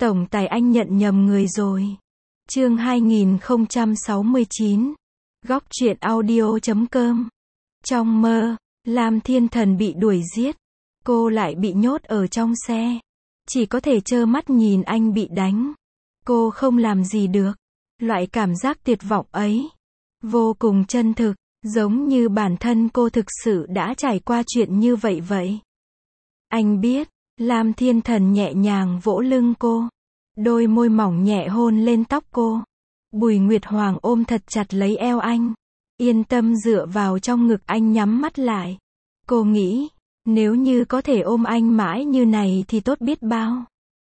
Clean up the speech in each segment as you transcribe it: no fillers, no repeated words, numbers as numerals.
Tổng tài anh nhận nhầm người rồi. Chương 2069. Góc truyện audio.com. Trong mơ, Lam Thiên Thần bị đuổi giết. Cô lại bị nhốt ở trong xe. Chỉ có thể trơ mắt nhìn anh bị đánh. Cô không làm gì được. Loại cảm giác tuyệt vọng ấy vô cùng chân thực, giống như bản thân cô thực sự đã trải qua chuyện như vậy vậy. Anh biết, Lam Thiên Thần nhẹ nhàng vỗ lưng cô. Đôi môi mỏng nhẹ hôn lên tóc cô. Bùi Nguyệt Hoàng ôm thật chặt lấy eo anh. Yên tâm dựa vào trong ngực anh, nhắm mắt lại. Cô nghĩ, nếu như có thể ôm anh mãi như này thì tốt biết bao.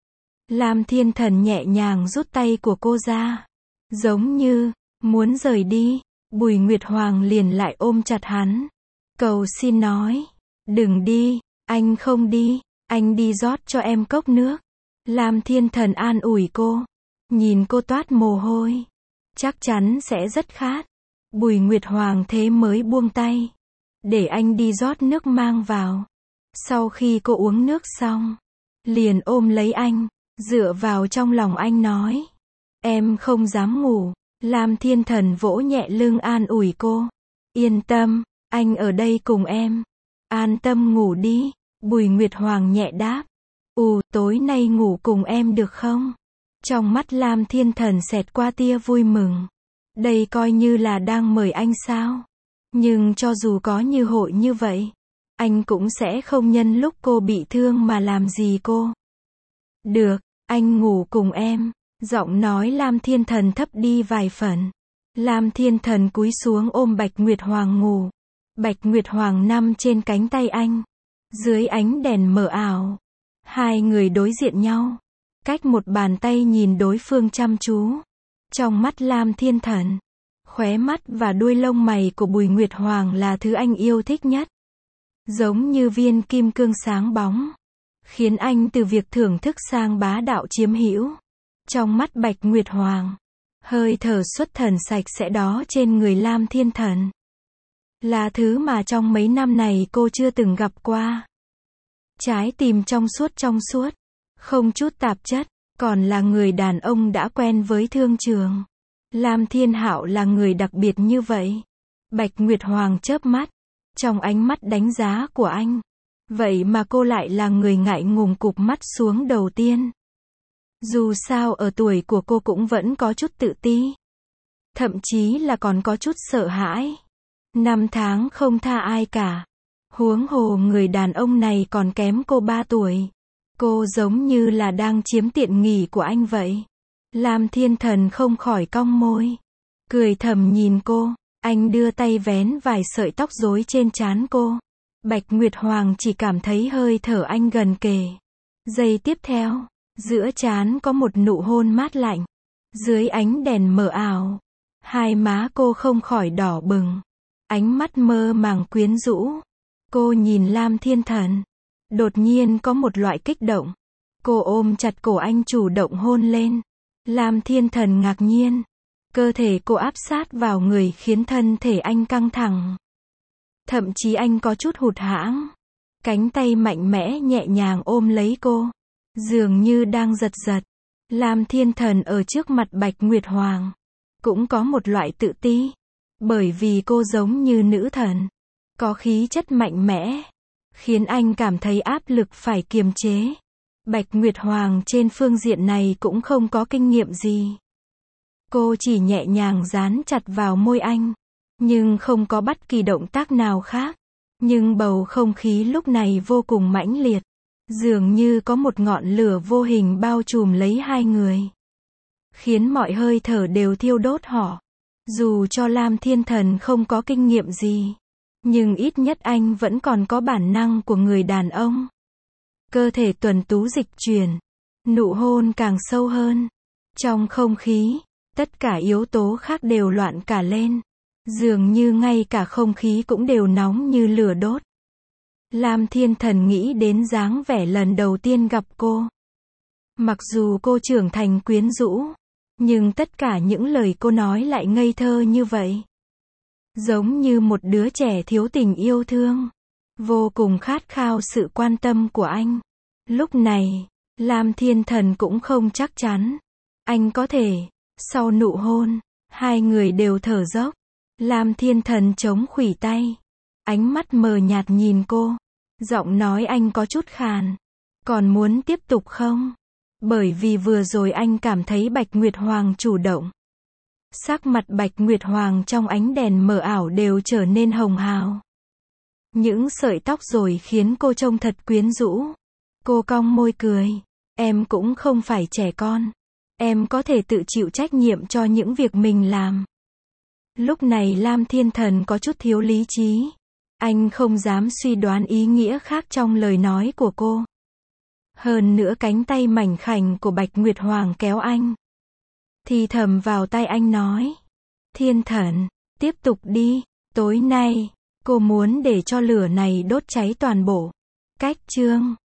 Lam Thiên Thần nhẹ nhàng rút tay của cô ra. Giống như muốn rời đi. Bùi Nguyệt Hoàng liền lại ôm chặt hắn. Cầu xin nói, đừng đi, anh không đi, anh đi rót cho em cốc nước. Lam Thiên Thần an ủi cô. Nhìn cô toát mồ hôi. Chắc chắn sẽ rất khát. Bùi Nguyệt Hoàng thế mới buông tay. Để anh đi rót nước mang vào. Sau khi cô uống nước xong, liền ôm lấy anh, dựa vào trong lòng anh nói. Em không dám ngủ. Lam Thiên Thần vỗ nhẹ lưng an ủi cô. Yên tâm, anh ở đây cùng em. An tâm ngủ đi. Bùi Nguyệt Hoàng nhẹ đáp. Tối nay ngủ cùng em được không? Trong mắt Lam Thiên Thần xẹt qua tia vui mừng. Đây coi như là đang mời anh sao? Nhưng cho dù có như hội như vậy, anh cũng sẽ không nhân lúc cô bị thương mà làm gì cô. Được, anh ngủ cùng em. Giọng nói Lam Thiên Thần thấp đi vài phần. Lam Thiên Thần cúi xuống ôm Bạch Nguyệt Hoàng ngủ. Bạch Nguyệt Hoàng nằm trên cánh tay anh. Dưới ánh đèn mờ ảo, hai người đối diện nhau, cách một bàn tay nhìn đối phương chăm chú. Trong mắt Lam Thiên Thần, khóe mắt và đuôi lông mày của Bùi Nguyệt Hoàng là thứ anh yêu thích nhất. Giống như viên kim cương sáng bóng, khiến anh từ việc thưởng thức sang bá đạo chiếm hữu. Trong mắt Bạch Nguyệt Hoàng, hơi thở xuất thần sạch sẽ đó trên người Lam Thiên Thần là thứ mà trong mấy năm này cô chưa từng gặp qua. Trái tim trong suốt, không chút tạp chất, còn là người đàn ông đã quen với thương trường. Lam Thiên Hạo là người đặc biệt như vậy. Bạch Nguyệt Hoàng chớp mắt, trong ánh mắt đánh giá của anh. Vậy mà cô lại là người ngại ngùng cụp mắt xuống đầu tiên. Dù sao ở tuổi của cô cũng vẫn có chút tự ti. Thậm chí là còn có chút sợ hãi. 5 tháng không tha ai cả. Huống hồ người đàn ông này còn kém cô 3 tuổi. Cô giống như là đang chiếm tiện nghi của anh vậy. Lam Thiên Thần không khỏi cong môi. Cười thầm nhìn cô. Anh đưa tay vén vài sợi tóc rối trên trán cô. Bạch Nguyệt Hoàng chỉ cảm thấy hơi thở anh gần kề. Giây tiếp theo, giữa trán có một nụ hôn mát lạnh. Dưới ánh đèn mờ ảo, hai má cô không khỏi đỏ bừng. Ánh mắt mơ màng quyến rũ. Cô nhìn Lam Thiên Thần. Đột nhiên có một loại kích động. Cô ôm chặt cổ anh chủ động hôn lên. Lam Thiên Thần ngạc nhiên. Cơ thể cô áp sát vào người khiến thân thể anh căng thẳng. Thậm chí anh có chút hụt hẫng. Cánh tay mạnh mẽ nhẹ nhàng ôm lấy cô. Dường như đang giật giật. Lam Thiên Thần ở trước mặt Bạch Nguyệt Hoàng cũng có một loại tự ti. Bởi vì cô giống như nữ thần, có khí chất mạnh mẽ, khiến anh cảm thấy áp lực phải kiềm chế. Bạch Nguyệt Hoàng trên phương diện này cũng không có kinh nghiệm gì. Cô chỉ nhẹ nhàng dán chặt vào môi anh, nhưng không có bất kỳ động tác nào khác. Nhưng bầu không khí lúc này vô cùng mãnh liệt. Dường như có một ngọn lửa vô hình bao trùm lấy hai người, khiến mọi hơi thở đều thiêu đốt họ. Dù cho Lam Thiên Thần không có kinh nghiệm gì, nhưng ít nhất anh vẫn còn có bản năng của người đàn ông. Cơ thể tuần tú dịch chuyển, nụ hôn càng sâu hơn. Trong không khí, tất cả yếu tố khác đều loạn cả lên. Dường như ngay cả không khí cũng đều nóng như lửa đốt. Lam Thiên Thần nghĩ đến dáng vẻ lần đầu tiên gặp cô. Mặc dù cô trưởng thành quyến rũ, nhưng tất cả những lời cô nói lại ngây thơ như vậy. Giống như một đứa trẻ thiếu tình yêu thương, vô cùng khát khao sự quan tâm của anh. Lúc này, Lam Thiên Thần cũng không chắc chắn. Anh có thể. Sau nụ hôn, hai người đều thở dốc. Lam Thiên Thần chống khuỷu tay. Ánh mắt mờ nhạt nhìn cô. Giọng nói anh có chút khàn. Còn muốn tiếp tục không? Bởi vì vừa rồi anh cảm thấy Bạch Nguyệt Hoàng chủ động. Sắc mặt Bạch Nguyệt Hoàng trong ánh đèn mờ ảo đều trở nên hồng hào. Những sợi tóc rồi khiến cô trông thật quyến rũ. Cô cong môi cười. Em cũng không phải trẻ con. Em có thể tự chịu trách nhiệm cho những việc mình làm. Lúc này Lam Thiên Thần có chút thiếu lý trí. Anh không dám suy đoán ý nghĩa khác trong lời nói của cô. Hơn nữa cánh tay mảnh khảnh của Bạch Nguyệt Hoàng kéo anh. Thì thầm vào tai anh nói. Thiên Thần, tiếp tục đi. Tối nay, cô muốn để cho lửa này đốt cháy toàn bộ. Cách chương